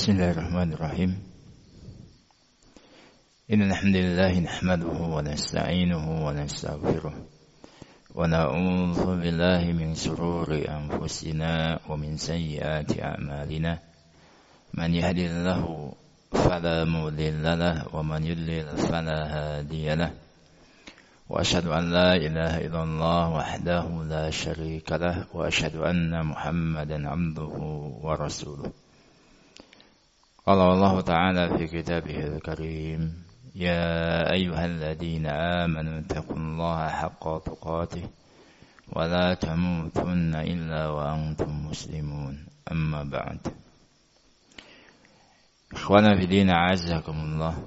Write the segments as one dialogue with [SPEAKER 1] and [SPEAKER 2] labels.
[SPEAKER 1] Bismillahirrahmanirrahim. Innal hamdalillah nahmaduhu wa nasta'inuhu wa nastaghfiruh wa na'udzu billahi min shururi anfusina wa min sayyiati a'malina. Man yahdihillahu fala mudilla lahu wa man yudlil fala hadiya lahu. Wa asyhadu an la ilaha illallah wahdahu la syarika lahu wa asyhadu anna Muhammadan 'abduhu wa rasuluh. Qala Allah Ta'ala fi kitabihil karim, ya ayyuhalladzina amanu taqullaha haqqa tuqatih wa la tamutunna illa wa antum muslimun. Amma ba'd. Ikhwana fi din, a'azzakumullah.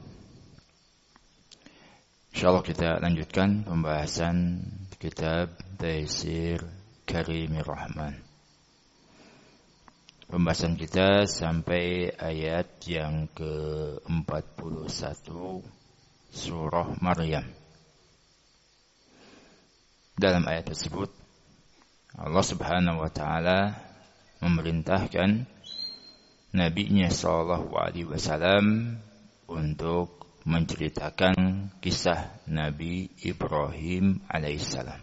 [SPEAKER 1] Insyaallah kita lanjutkan pembahasan kitab Taysir Karimir Rahman. Pembahasan kita sampai ayat yang ke-41 surah Maryam. Dalam ayat tersebut Allah Subhanahu wa taala memerintahkan nabinya sallallahu alaihi wasallam untuk menceritakan kisah Nabi Ibrahim alaihissalam.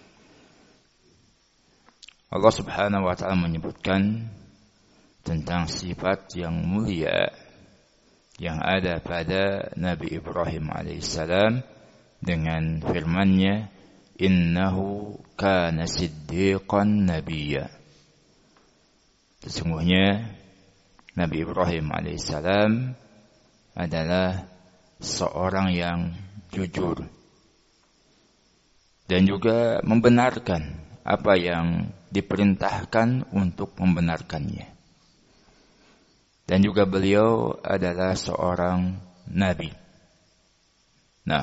[SPEAKER 1] Allah Subhanahu wa taala menyebutkan tentang sifat yang mulia yang ada pada Nabi Ibrahim alaihissalam dengan firman-Nya, innahu kana siddiqan nabiyya. Sesungguhnya Nabi Ibrahim alaihissalam adalah seorang yang jujur dan juga membenarkan apa yang diperintahkan untuk membenarkannya. Dan juga beliau adalah seorang nabi. Nah,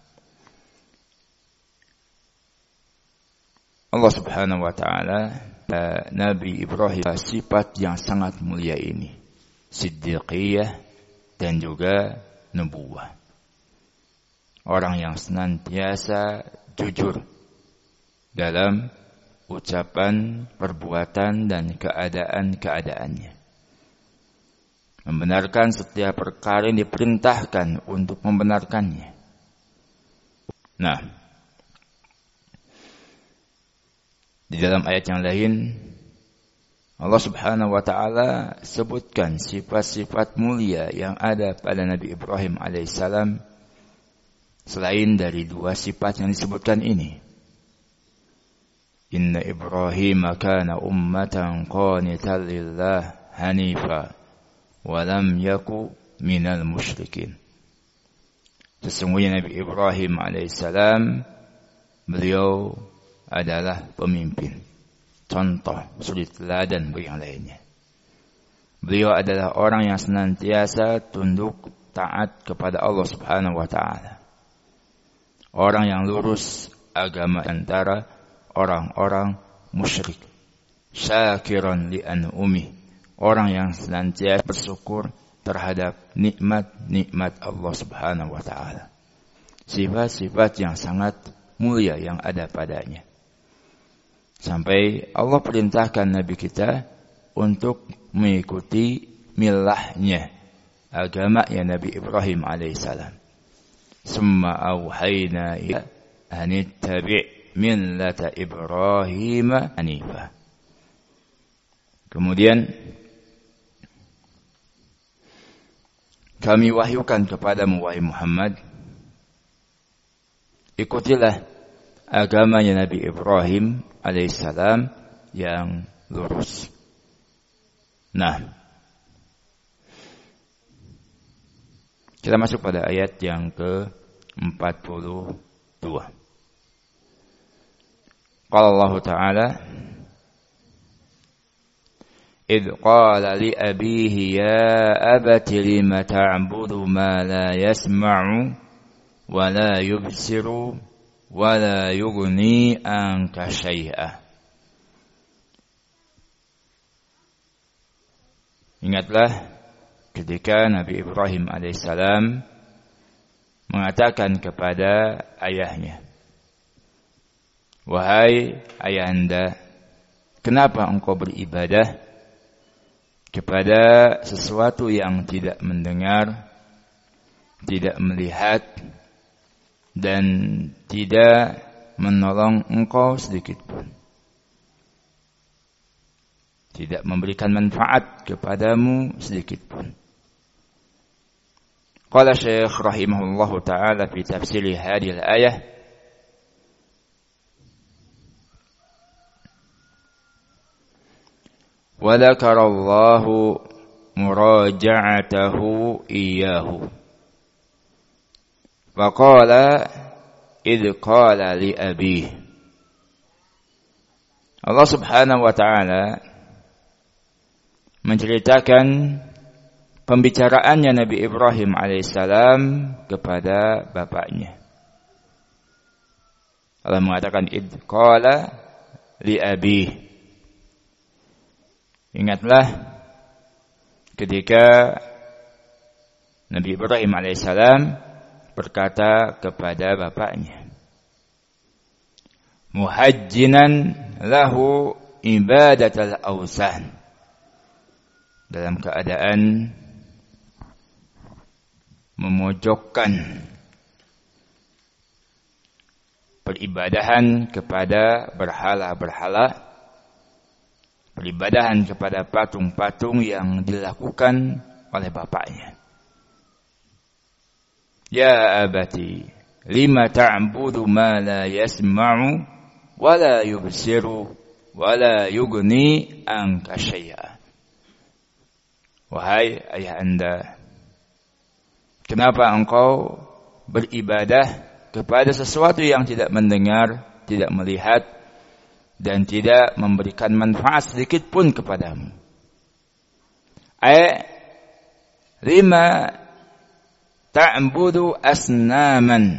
[SPEAKER 1] Allah Subhanahu wa taala Nabi Ibrahim sifat yang sangat mulia ini, siddiqiyah dan juga nubuwah. Orang yang senantiasa jujur dalam ucapan, perbuatan dan keadaan-keadaannya. Membenarkan setiap perkara yang diperintahkan untuk membenarkannya. Nah, di dalam ayat yang lain Allah Subhanahu wa taala sebutkan sifat-sifat mulia yang ada pada Nabi Ibrahim alaihissalam selain dari dua sifat yang disebutkan ini. Inna Ibrahim kana ummatan qanitan lillah hanifa walam yaku minal musyrikin. Sesungguhnya Nabi Ibrahim alaihissalam beliau adalah pemimpin, contoh, suri teladan bagi yang lainnya. Beliau adalah orang yang senantiasa tunduk taat kepada Allah Subhanahu wa taala. Orang yang lurus agama antara orang-orang musyrik. Syakiran li an'umi. Orang yang senantiasa bersyukur terhadap nikmat-nikmat Allah Subhanahu wa taala. Sifat-sifat yang sangat mulia yang ada padanya. Sampai Allah perintahkan Nabi kita untuk mengikuti milahnya, agamanya Nabi Ibrahim alaihissalam. Summa auhayna ila an ittabi' millata Ibrahim hanifa. Kemudian kami wahyukan kepadamu wahai Muhammad, ikutilah agamanya Nabi Ibrahim alaihissalam yang lurus. Nah, kita masuk pada ayat yang ke-42. Qala Allah Ta'ala, إذ قال لأبيه يا أبت لم تعبد ما لا يسمع ولا يبصر ولا يغني عنك شيئا. Ingatlah ketika Nabi Ibrahim alaihissalam mengatakan kepada ayahnya, wahai ayahanda, kenapa engkau beribadah kepada sesuatu yang tidak mendengar, tidak melihat, dan tidak menolong engkau sedikit pun. Tidak memberikan manfaat kepadamu sedikit pun. Qala Syekh rahimahullahu ta'ala fi tafsir hadhihi al-ayah, wa dzakara Allahu muraja'atahu iyyahu. Wa qala idh qala li abihi. Allah Subhanahu wa ta'ala menceritakan pembicaraannya Nabi Ibrahim alaihissalam kepada bapaknya. Allah mengatakan idh qala li abihi. Ingatlah ketika Nabi Ibrahim alaihissalam berkata kepada bapaknya, muhajjinan lahu ibadatal awsan, dalam keadaan memojokkan peribadahan kepada berhala-berhala, peribadahan kepada patung-patung yang dilakukan oleh bapaknya. Ya abati, lima ta'budu ma la yasma'u wa la yubsiru wa la yughni anka syai'a. Wahai ayah anda, kenapa engkau beribadah kepada sesuatu yang tidak mendengar, tidak melihat, dan tidak memberikan manfaat sedikit pun kepadamu? Lima ta'budu asnaman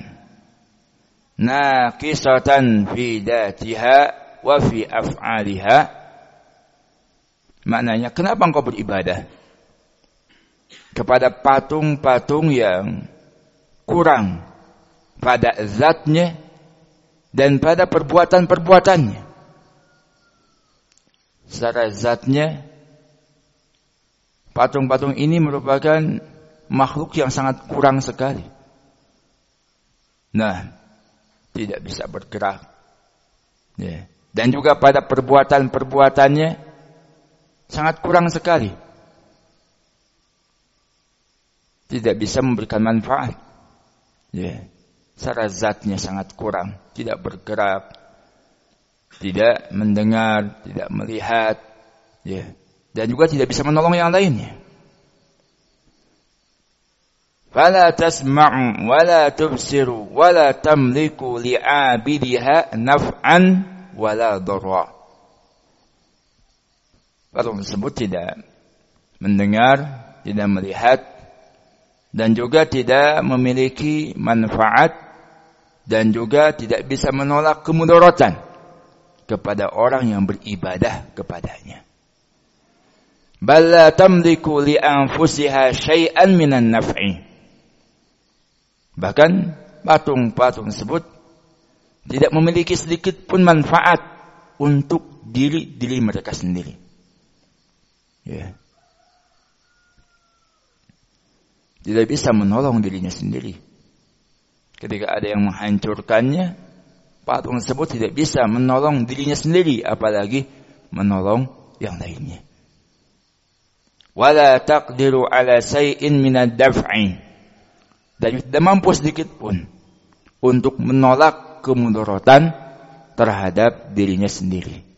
[SPEAKER 1] naqisatan fi datiha wa fi af'aliha. Maknanya, kenapa engkau beribadah kepada patung-patung yang kurang pada zatnya dan pada perbuatan-perbuatannya? Secara zatnya, patung-patung ini merupakan makhluk yang sangat kurang sekali. Nah, tidak bisa bergerak. Ya. Dan juga pada perbuatan-perbuatannya sangat kurang sekali. Tidak bisa memberikan manfaat. Ya. Secara zatnya sangat kurang. Tidak bergerak, tidak mendengar, tidak melihat, ya, dan juga tidak bisa menolong yang lainnya. Fala tasma'u wa la tubsiru wa la tamliku li'abidiha naf'an wa la dharra. Patung tersebut tidak mendengar, tidak melihat, dan juga tidak memiliki manfaat, dan juga tidak bisa menolak kemudaratan kepada orang yang beribadah kepadanya. Bal la tamliku li anfusiha syai'an minan naf'i. Bahkan patung-patung tersebut tidak memiliki sedikit pun manfaat untuk diri mereka sendiri. Ya. Tidak bisa menolong dirinya sendiri. Ketika ada yang menghancurkannya, patung tersebut tidak bisa menolong dirinya sendiri, apalagi menolong yang lainnya. Wala taqdiru ala shay'in min ad-daf'i. Dan tidak mampu sedikit pun untuk menolak kemudaratan terhadap dirinya sendiri.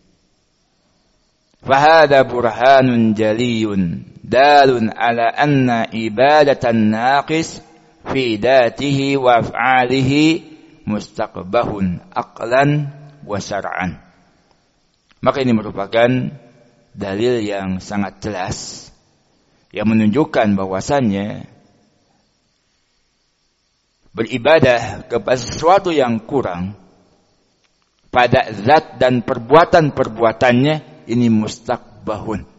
[SPEAKER 1] Fahada burhanun jaliyun dalun ala anna ibadatan naqis fi datihi wa af'alihi mustaqbahun aqlan wa syar'an. Maka ini merupakan dalil yang sangat jelas yang menunjukkan bahwasannya beribadah kepada sesuatu yang kurang pada zat dan perbuatan-perbuatannya ini mustaqbahun,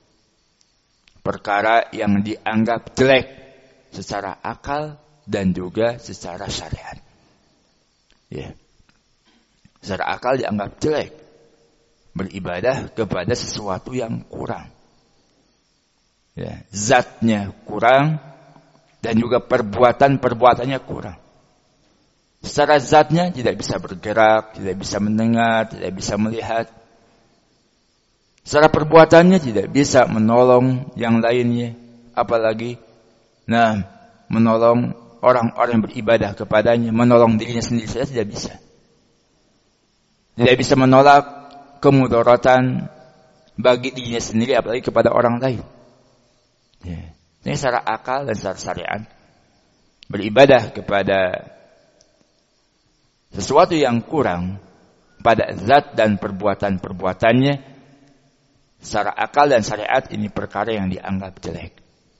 [SPEAKER 1] perkara yang dianggap jelek secara akal dan juga secara syariat. Ya. Secara akal dianggap jelek beribadah kepada sesuatu yang kurang. Ya, zatnya kurang dan juga perbuatannya kurang. Secara zatnya tidak bisa bergerak, tidak bisa mendengar, tidak bisa melihat. Secara perbuatannya tidak bisa menolong yang lainnya, apalagi menolong orang-orang yang beribadah kepadanya, menolong dirinya sendiri saja tidak bisa. Tidak bisa menolak kemudaratan bagi dirinya sendiri, apalagi kepada orang lain. Ya. Ini secara akal dan secara syariat, beribadah kepada sesuatu yang kurang pada zat dan perbuatannya, secara akal dan syariat ini perkara yang dianggap jelek.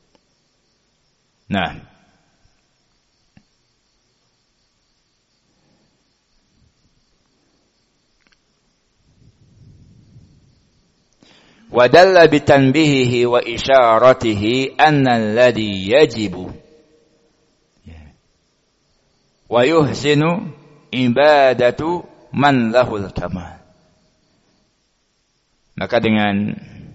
[SPEAKER 1] Nah, wadalla bitanbihihi wa isyaratihi anna alladhi yajibu wa yuhsinu ibadatu man lahul kamal. Maka dengan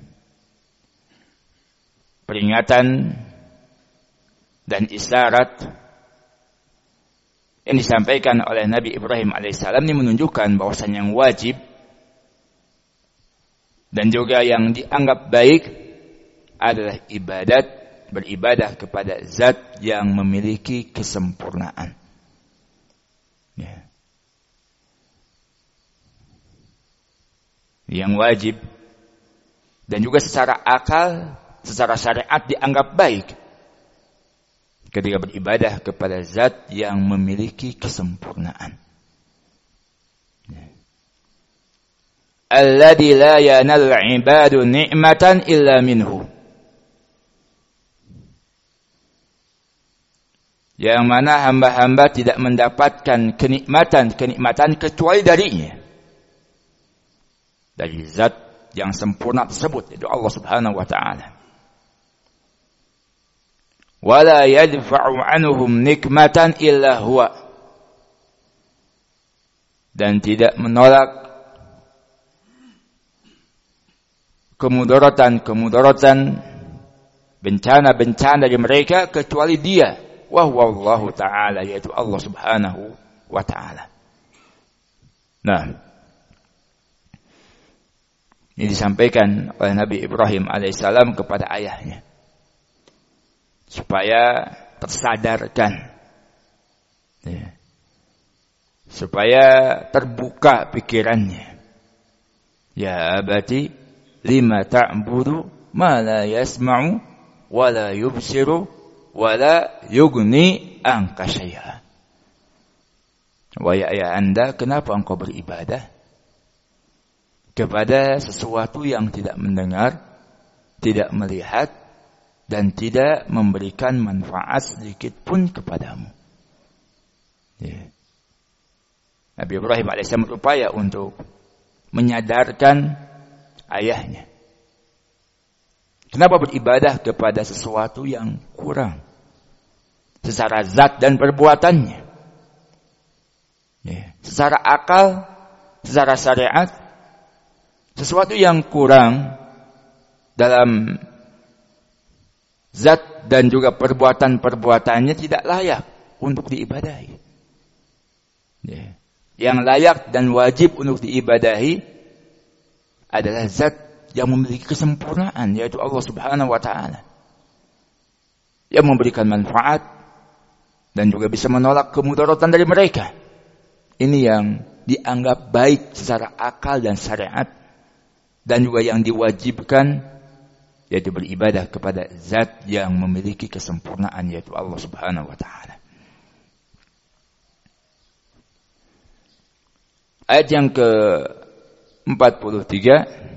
[SPEAKER 1] peringatan dan isyarat yang disampaikan oleh Nabi Ibrahim alaihissalam ini menunjukkan bahwasannya yang wajib dan juga yang dianggap baik adalah beribadah kepada zat yang memiliki kesempurnaan. Ya. Yang wajib dan juga secara akal, secara syariat dianggap baik ketika beribadah kepada zat yang memiliki kesempurnaan. Ya. Alladzi la yanal 'ibadu ni'matan illa minhu. Yang mana hamba-hamba tidak mendapatkan kenikmatan kecuali darinya. Dari zat yang sempurna tersebut, yaitu Allah Subhanahu wa ta'ala. Wala yadfa'u anhum nikmatan illa huwa. Dan tidak menolak kemudaratan, bencana-bencana dari mereka kecuali Dia. Wa huwa Allah Ta'ala, yaitu Allah Subhanahu wa ta'ala. Nah, ini disampaikan oleh Nabi Ibrahim alaihissalam kepada ayahnya supaya tersadarkan, ya, supaya terbuka pikirannya. Ya abati lima ta'budu ma la yasma'u wa la yubsiru wa la yughni anka syai'a. Wahai ayah anda, kenapa engkau beribadah kepada sesuatu yang tidak mendengar, tidak melihat, dan tidak memberikan manfaat sedikit pun kepadamu. Ya. Nabi Ibrahim AS berupaya untuk menyadarkan ayahnya. Kenapa beribadah kepada sesuatu yang kurang secara zat dan perbuatannya? Ya. Secara akal, secara syariat, sesuatu yang kurang dalam zat dan juga perbuatannya tidak layak untuk diibadahi. Ya. Yang layak dan wajib untuk diibadahi adalah zat yang memiliki kesempurnaan, yaitu Allah Subhanahu wa ta'ala. Yang memberikan manfaat dan juga bisa menolak kemudaratan dari mereka. Ini yang dianggap baik secara akal dan syariat, dan juga yang diwajibkan, yaitu beribadah kepada zat yang memiliki kesempurnaan, yaitu Allah Subhanahu wa ta'ala. Ayat yang ke-43,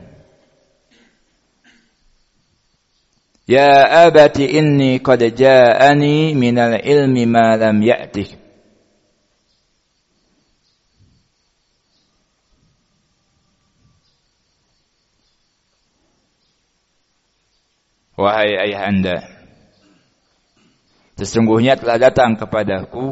[SPEAKER 1] Ya abati inni qad ja'ani minal ilmi ma lam ya'tik. Wahai ayah anda, sesungguhnya telah datang kepadaku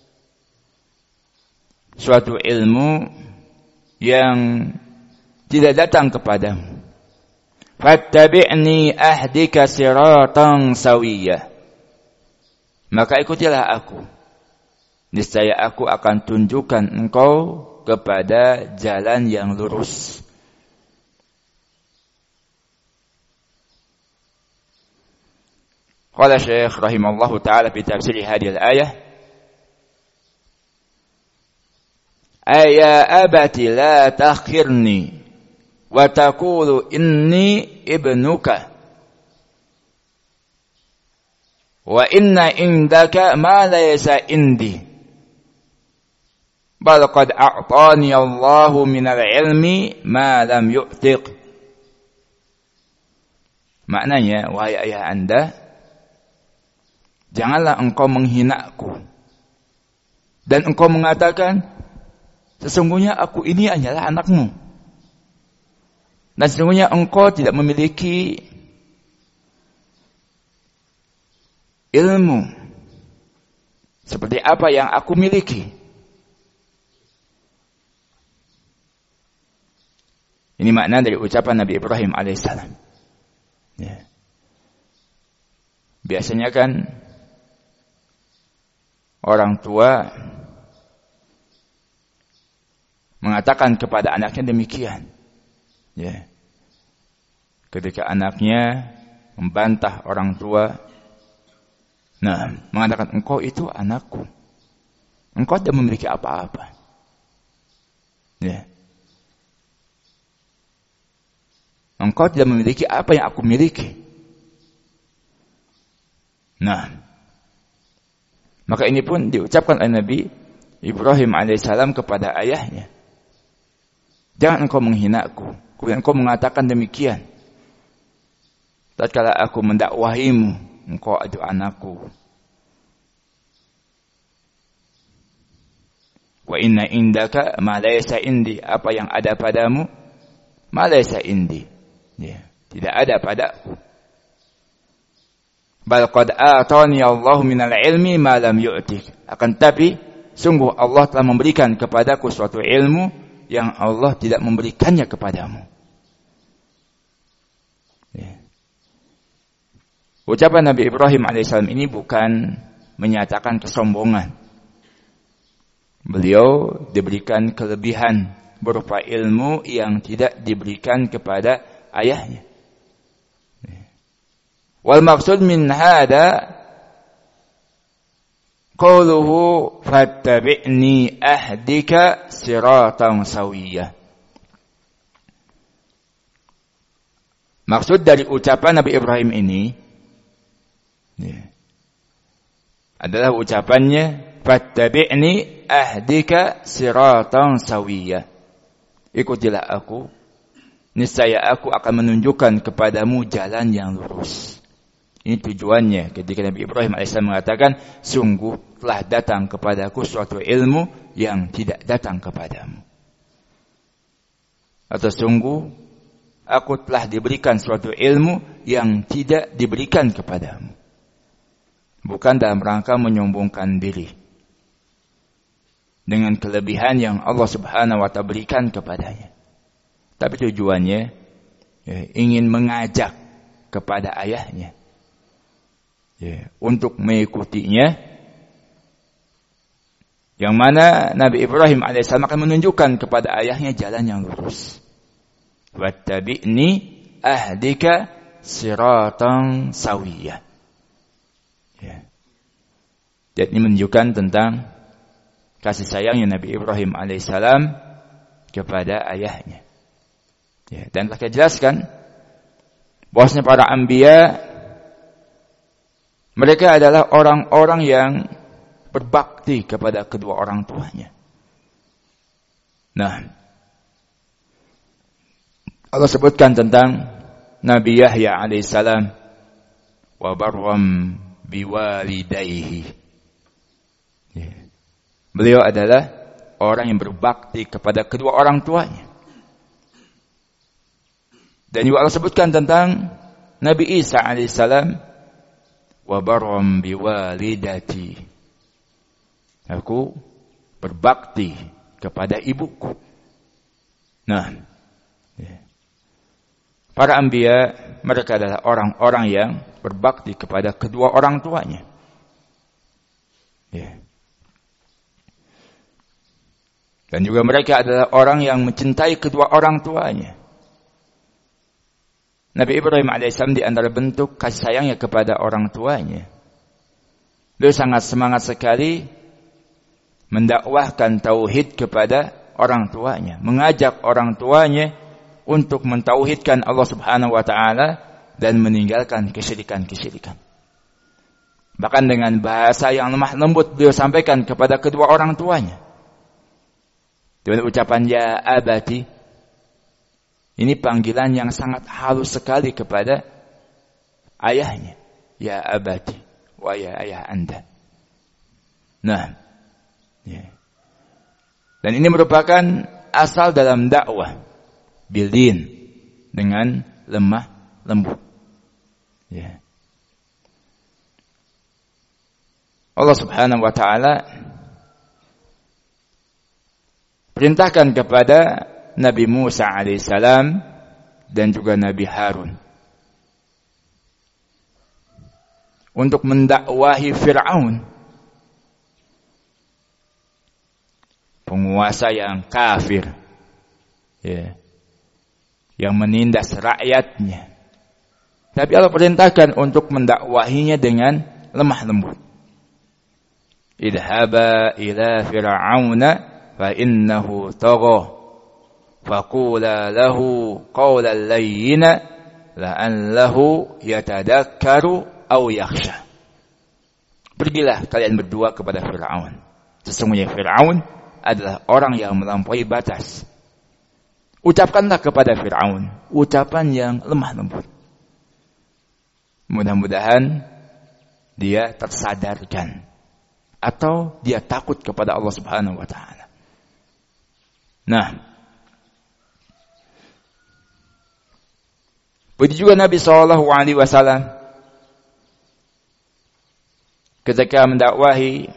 [SPEAKER 1] suatu ilmu yang tidak datang kepadamu. fattabi'ni ahdika siratan sawiyah. Maka ikutilah aku. Niscaya aku akan tunjukkan engkau kepada jalan yang lurus. Qala Syekh rahimallahu ta'ala fi tafsir hadhihi al-ayah, Aya abati la takhirni wa taqulu inni ibnuka wa inna indaka ma laysa indi bal qad a'tani Allahu minal ilmi ma lam yu'tiq. Maknanya, wahai ayah Anda, janganlah engkau menghinaku dan engkau mengatakan, sesungguhnya aku ini hanyalah anakmu. Dan sesungguhnya engkau tidak memiliki ilmu seperti apa yang aku miliki. Ini makna dari ucapan Nabi Ibrahim alaihissalam. Ya. Biasanya kan orang tua mengatakan kepada anaknya demikian. Ya. Ketika anaknya membantah orang tua, mengatakan engkau itu anakku. Engkau tidak memiliki apa-apa. Ya. Engkau tidak memiliki apa yang aku miliki. Maka ini pun diucapkan oleh Nabi Ibrahim alaihissalam kepada ayahnya. Jangan engkau menghinaku. Kemudian engkau mengatakan demikian. Tatkala aku mendakwahimu, engkau itu anakku. Wa inna indaka ma laysa indi. Apa yang ada padamu, ma laysa indi. Ya, tidak ada padaku. Bal qad atani Allahu minal ilmi ma lam yu'tik. Akan tapi sungguh Allah telah memberikan kepadaku suatu ilmu yang Allah tidak memberikannya kepadamu. Ya. Ucapan Nabi Ibrahim alaihissalam ini bukan menyatakan kesombongan. Beliau diberikan kelebihan berupa ilmu yang tidak diberikan kepada ayahnya. Wal maksud min hada qauluhu fattabi'ni ahdika siratan sawiyah. Maksud dari ucapan Nabi Ibrahim ini adalah ucapannya fattabi'ni ahdika siratan sawiyah. Ikutilah aku, niscaya aku akan menunjukkan kepadamu jalan yang lurus. Ini tujuannya ketika Nabi Ibrahim AS mengatakan, sungguh telah datang kepadaku suatu ilmu yang tidak datang kepadamu. Atau sungguh aku telah diberikan suatu ilmu yang tidak diberikan kepadamu. Bukan dalam rangka menyombongkan diri dengan kelebihan yang Allah Subhanahu wa ta'ala berikan kepadanya. Tapi tujuannya ingin mengajak kepada ayahnya untuk mengikutinya, yang mana Nabi Ibrahim alaihissalam akan menunjukkan kepada ayahnya jalan yang lurus. Wattabi'ni ahdika siratan sawiyah. Jadi ini menunjukkan tentang kasih sayangnya Nabi Ibrahim alaihissalam kepada ayahnya. Dan telah dijelaskan bahwasanya para anbiya mereka adalah orang-orang yang berbakti kepada kedua orang tuanya. Allah sebutkan tentang Nabi Yahya alaihissalam, wa barram biwalidayhi. Beliau adalah orang yang berbakti kepada kedua orang tuanya. Dan juga Allah sebutkan tentang Nabi Isa alaihissalam, wa barram biwalidati. Aku berbakti kepada ibuku. Para anbiya, mereka adalah orang-orang yang berbakti kepada kedua orang tuanya. Ya. Dan juga mereka adalah orang yang mencintai kedua orang tuanya. Nabi Ibrahim alaihissalam di antara bentuk kasih sayangnya kepada orang tuanya, beliau sangat semangat sekali mendakwahkan tauhid kepada orang tuanya, mengajak orang tuanya untuk mentauhidkan Allah Subhanahu wa taala dan meninggalkan kesyirikan-kesyirikan. Bahkan dengan bahasa yang lemah lembut beliau sampaikan kepada kedua orang tuanya. Dengan ucapan ya abati, ini panggilan yang sangat halus sekali kepada ayahnya. Ya abati, wa ya ayah anda. Nah, ya. Dan ini merupakan asal dalam dakwah bildin, dengan lemah lembut. Ya. Allah Subhanahu wa taala perintahkan kepada Nabi Musa alaihissalam dan juga Nabi Harun untuk mendakwahi Fir'aun, penguasa yang kafir, ya, yang menindas rakyatnya. Tapi Allah perintahkan untuk mendakwahinya dengan lemah lembut. Idhaba ila fir'auna fa innahu tagha faqula lahu qawlan layyina la'allahu yatadakkaru aw yakhsha. Pergilah kalian berdua kepada Fir'aun. Sesungguhnya Fir'aun adalah orang yang melampaui batas. Ucapkanlah kepada Fir'aun ucapan yang lemah lembut. Mudah-mudahan dia tersadarkan atau dia takut kepada Allah Subhanahu wa taala. Nah, begitu juga Nabi sallallahu alaihi wasallam ketika mendakwahi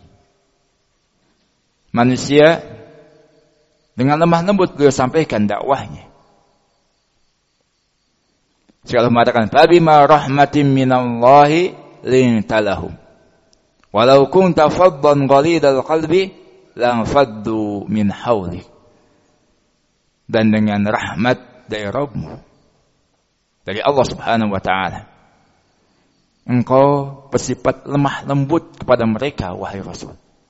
[SPEAKER 1] manusia dengan lemah lembut beliau sampaikan dakwahnya. Sekali mengatakan, "Fabima rahmatin minallahi lintalahum. Walau kunta faddan ghalidal qalbi lanfaddu min hawlik." Dan dengan rahmat dari Rabbmu, dari Allah Subhanahu wa taala, engkau bersifat lemah lembut kepada mereka, wahai Rasul.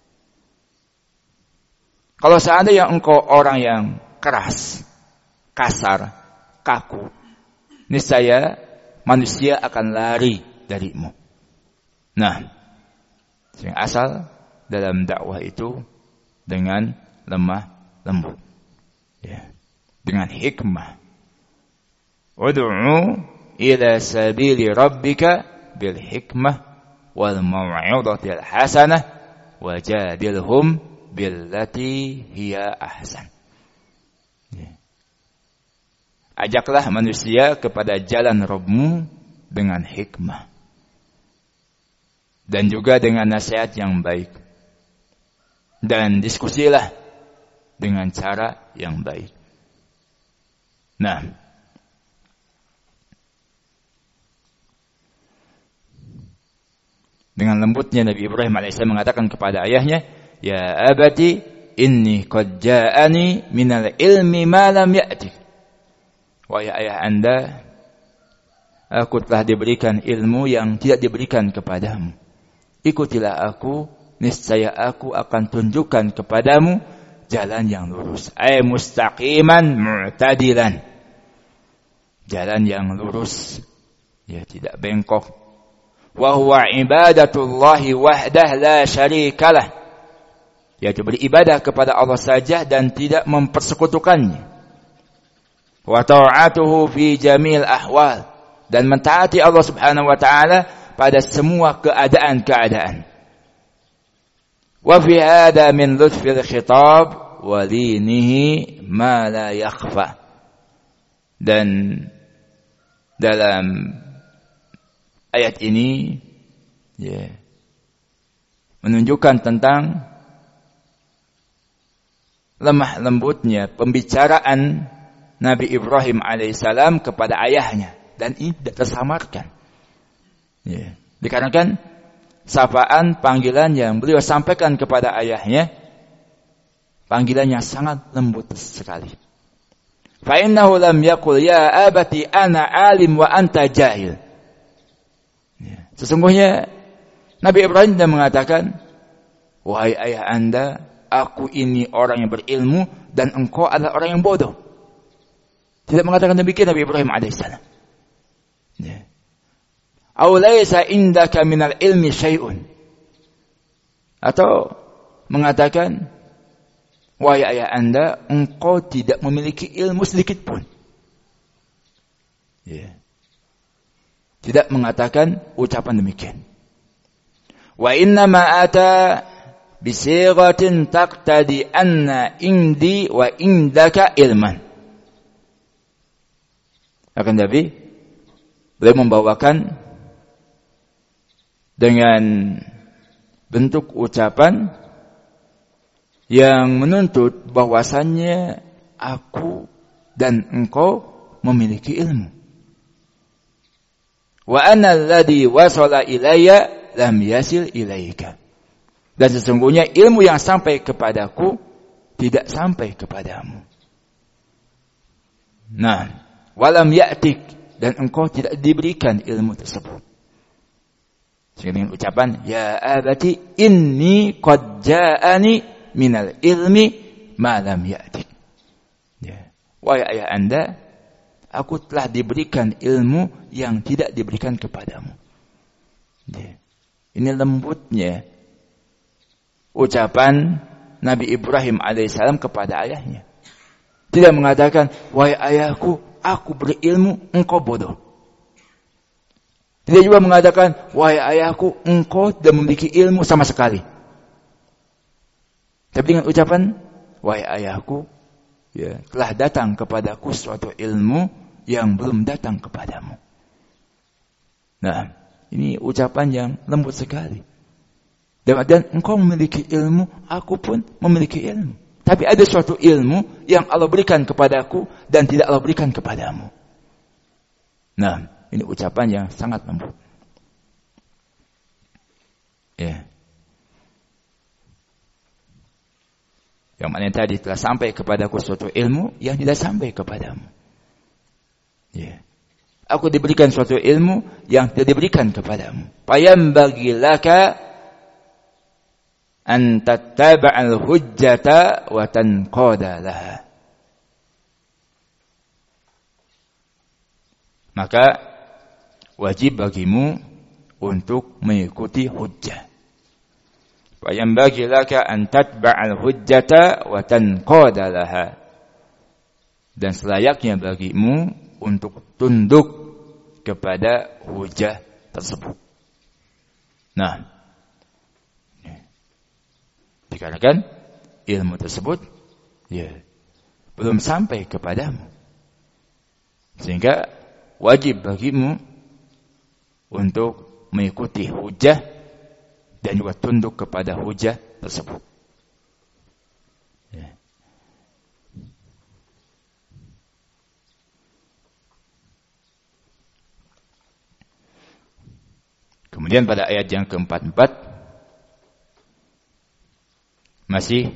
[SPEAKER 1] Kalau seandainya engkau orang yang keras, kasar, kaku, niscaya manusia akan lari darimu. Nah, yang asal dalam dakwah itu dengan lemah lembut, ya, dengan hikmah. Ud'u ila sabili rabbika bil hikmah wal mau'izatil hasanah wajadilhum billati hiya ahsan. Ajaklah manusia kepada jalan Rabbmu dengan hikmah dan juga dengan nasihat yang baik, dan diskusilah dengan cara yang baik. Nah, dengan lembutnya Nabi Ibrahim alaihissalam mengatakan kepada ayahnya, "Ya abati, inni qad ja'ani minal ilmi ma lam ya'tik." Wahai ayah anda, aku telah diberikan ilmu yang tidak diberikan kepadamu. Ikutilah aku, niscaya aku akan tunjukkan kepadamu jalan yang lurus. Ay mustaqiman mu'tadilan. Jalan yang lurus, ya, tidak bengkok. Wa huwa ibadatullahi wahdah la syarikalah. Yaitu beribadah kepada Allah saja dan tidak mempersekutukannya. Wa ta'atuhu fi jamil ahwal, dan mentaati Allah Subhanahu wa taala pada semua keadaan-keadaan. Wa fi hada min lutfil khitab wa linihi ma la yakhfa. Dan dalam ayat ini, ya, menunjukkan tentang lemah lembutnya pembicaraan Nabi Ibrahim alaihissalam kepada ayahnya. Dan ini tidak tersamarkan. Ya. Dikarenakan sapaan, panggilan yang beliau sampaikan kepada ayahnya, panggilan yang sangat lembut sekali. Fa'innahu lam yaqul ya abati ana alim wa anta jahil. Ya. Sesungguhnya Nabi Ibrahim tidak mengatakan, wahai ayah anda, aku ini orang yang berilmu dan engkau adalah orang yang bodoh. Tidak mengatakan demikian Nabi Ibrahim alaihissalam. Ya. Aw laysa indaka minal ilmi syai'un. Atau mengatakan, wahai ayah anda, engkau tidak memiliki ilmu sedikit pun. Ya. Tidak mengatakan ucapan demikian. Wa inna ma ata bisighatin taqtadi anna indi wa indaka ilman. Akan tapi beliau membawakan dengan bentuk ucapan yang menuntut bahwasannya aku dan engkau memiliki ilmu. Wa anna alladhi wasala ilayya lam yasil ilaika. Dan sesungguhnya ilmu yang sampai kepadaku tidak sampai kepadamu. Nah, walam ya'tik, dan engkau tidak diberikan ilmu tersebut. Sehingga dengan ucapan ya abati inni qad ja'ani minal ilmi ma lam ya'tik. Ya. Wahai ayah anda, aku telah diberikan ilmu yang tidak diberikan kepadamu. Ya. Ini lembutnya ucapan Nabi Ibrahim alaihissalam kepada ayahnya. Tidak mengatakan, wahai ayahku, aku berilmu, engkau bodoh. Tidak juga mengatakan, wahai ayahku, engkau tidak memiliki ilmu sama sekali. Tapi dengan ucapan, wahai ayahku, ya, telah datang kepadaku suatu ilmu yang belum datang kepadamu. Nah, ini ucapan yang lembut sekali. Dan engkau memiliki ilmu, aku pun memiliki ilmu. Tapi ada suatu ilmu yang Allah berikan kepadaku dan tidak Allah berikan kepadamu. Nah, ini ucapan yang sangat lembut. Ya. Yang mana tadi telah sampai kepadaku suatu ilmu yang tidak sampai kepadamu. Ya. Aku diberikan suatu ilmu yang tidak diberikan kepadamu. Fayambaghi laka an tattaba'al hujjata wa tanqada laha. Maka wajib bagimu untuk mengikuti hujjah. Wa yanbaghi laka an tatba'al hujjata wa tanqada laha. Dan selayaknya bagimu untuk tunduk kepada hujjah tersebut. Nah, dikarenakan ilmu tersebut ya belum sampai kepadamu, sehingga wajib bagimu untuk mengikuti hujjah dan juga tunduk kepada hujjah tersebut. Ya. Kemudian pada ayat yang ke-44 masih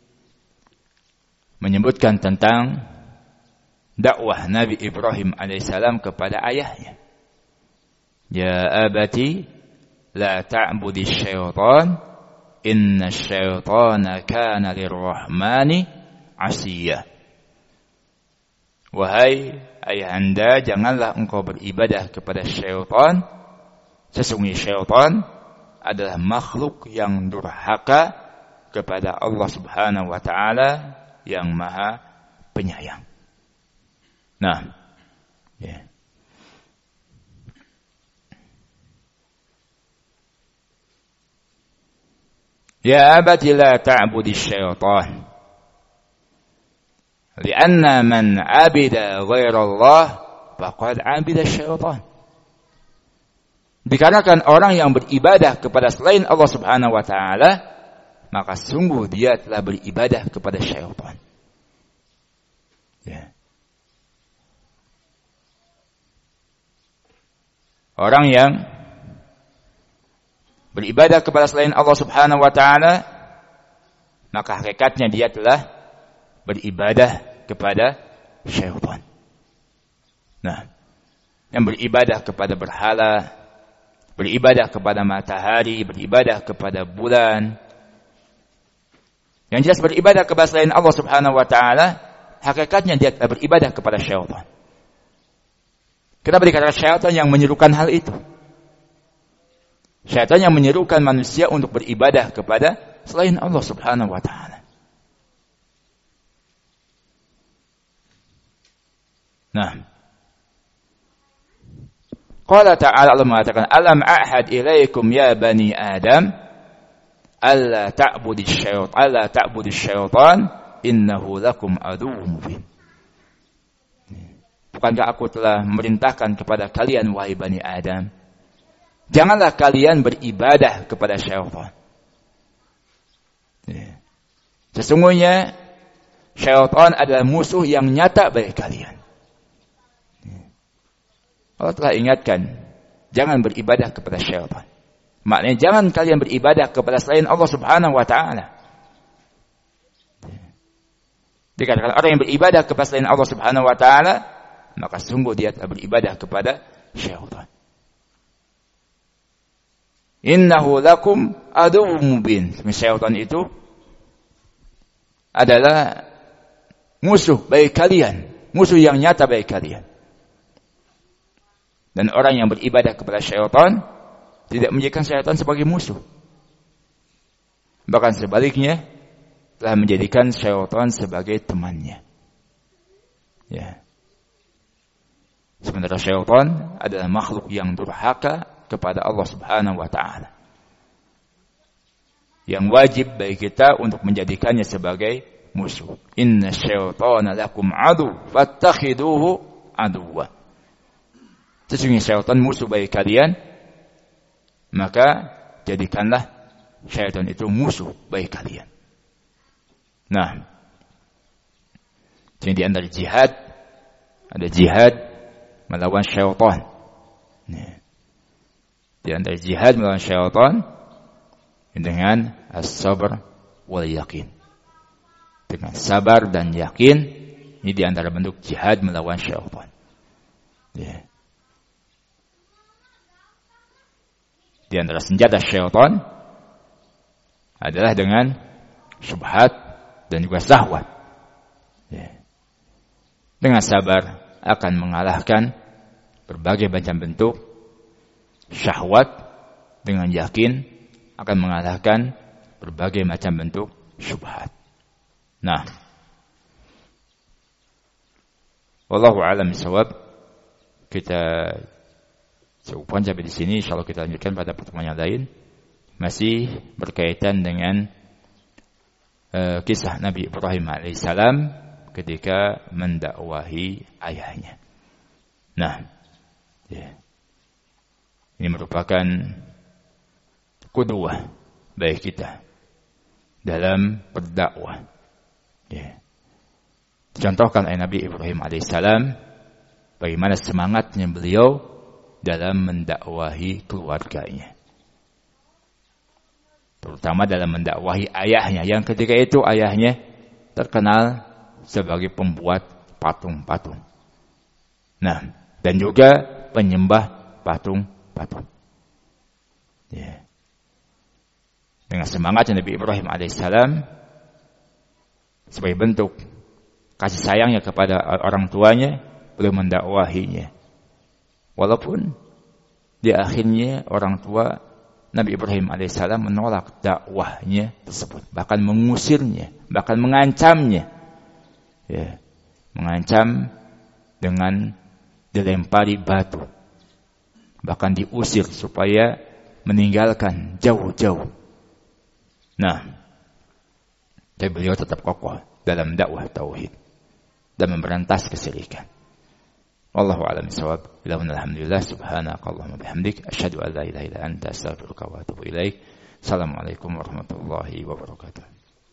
[SPEAKER 1] menyebutkan tentang dakwah Nabi Ibrahim alaihissalam kepada ayahnya. Ya abati la ta'budi syaitan inna syaitana kana lirrahmani asiyya. Wahai ayahanda, janganlah engkau beribadah kepada syaitan. Sesungguhnya syaitan adalah makhluk yang durhaka kepada Allah Subhanahu wa taala yang Maha Penyayang. Nah, ya. Ya abati la ta'budi syaitan. Lianna man 'abida ghaira Allah faqad 'abida syaitan. Dikarenakan orang yang beribadah kepada selain Allah Subhanahu wa taala, maka sungguh dia telah beribadah kepada syaitan. Ya. Orang yang beribadah kepada selain Allah Subhanahu wa taala, maka hakikatnya dia telah beribadah kepada syaitan. Nah, yang beribadah kepada berhala, beribadah kepada matahari, beribadah kepada bulan, yang jelas beribadah kepada selain Allah Subhanahu wa taala, hakikatnya dia beribadah kepada syaitan. Kenapa dikatakan syaitan yang menyerukan hal itu? Syaitan yang menyerukan manusia untuk beribadah kepada selain Allah Subhanahu wa taala. Nah, Qala ta'ala, Allah mengatakan, alam a'had ilaikum ya bani Adam alla ta'budish syaitan innahu lakum aduwwun mubin. Bukankah aku telah memerintahkan kepada kalian wahai bani Adam, janganlah kalian beribadah kepada syaitan. Sesungguhnya syaitan adalah musuh yang nyata bagi kalian. Allah telah ingatkan, jangan beribadah kepada syaitan. Maknanya jangan kalian beribadah kepada selain Allah Subhanahu wa taala. Dikatakan orang yang beribadah kepada selain Allah Subhanahu wa taala, maka sungguh dia telah beribadah kepada syaitan. Innahu lakum aduwwun mubin. Syaitan itu adalah musuh bagi kalian, musuh yang nyata bagi kalian. Dan orang yang beribadah kepada syaitan tidak menjadikan syaitan sebagai musuh. Bahkan sebaliknya, telah menjadikan syaitan sebagai temannya. Ya. Sementara syaitan adalah makhluk yang durhaka kepada Allah Subhanahu wa taala. Yang wajib bagi kita untuk menjadikannya sebagai musuh. Inna syaitana lakum adu fattakhiduhu aduwwa. Sesungguhnya syaitan musuh bagi kalian, maka jadikanlah syaitan itu musuh bagi kalian. Nah, jadi di antara jihad, ada jihad melawan syaitan. Di antara jihad melawan syaitan dengan as-sabr wal yakin. Dengan sabar dan yakin, ini di antara bentuk jihad melawan syaitan. Di antara senjata syaitan adalah dengan syubhat dan juga syahwat. Dengan sabar akan mengalahkan berbagai macam bentuk syahwat, dengan yakin akan mengalahkan berbagai macam bentuk syubhat. Nah, wallahu a'lam bishawab. Kita cukupkan sampai di sini. Insyaallah kita lanjutkan pada pertemuan yang lain. Masih berkaitan dengan kisah Nabi Ibrahim alaihissalam ketika mendakwahi ayahnya. Nah, ini merupakan qudwah bagi kita dalam berdakwah. Contohkan oleh Nabi Ibrahim alaihissalam bagaimana semangatnya beliau dalam mendakwahi keluarganya, terutama dalam mendakwahi ayahnya, yang ketika itu ayahnya terkenal sebagai pembuat patung-patung. Nah, dan juga penyembah patung-patung. Dengan semangatnya Nabi Ibrahim alaihissalam sebagai bentuk kasih sayangnya kepada orang tuanya, beliau mendakwahinya. Walaupun di akhirnya orang tua Nabi Ibrahim alaihissalam menolak dakwahnya tersebut, bahkan mengusirnya, bahkan mengancamnya. Mengancam dengan dilempari batu, bahkan diusir supaya meninggalkan jauh-jauh. Nah, tapi beliau tetap kokoh dalam dakwah tauhid dan memberantas kesyirikan. Wallahu a'lam bishawab. Alhamdulillah, subhanakallahumma bihamdik, asyhadu an la ilaha illa anta, astaghfiruka wa atubu ilaik. Assalamualaikum warahmatullahi wabarakatuh.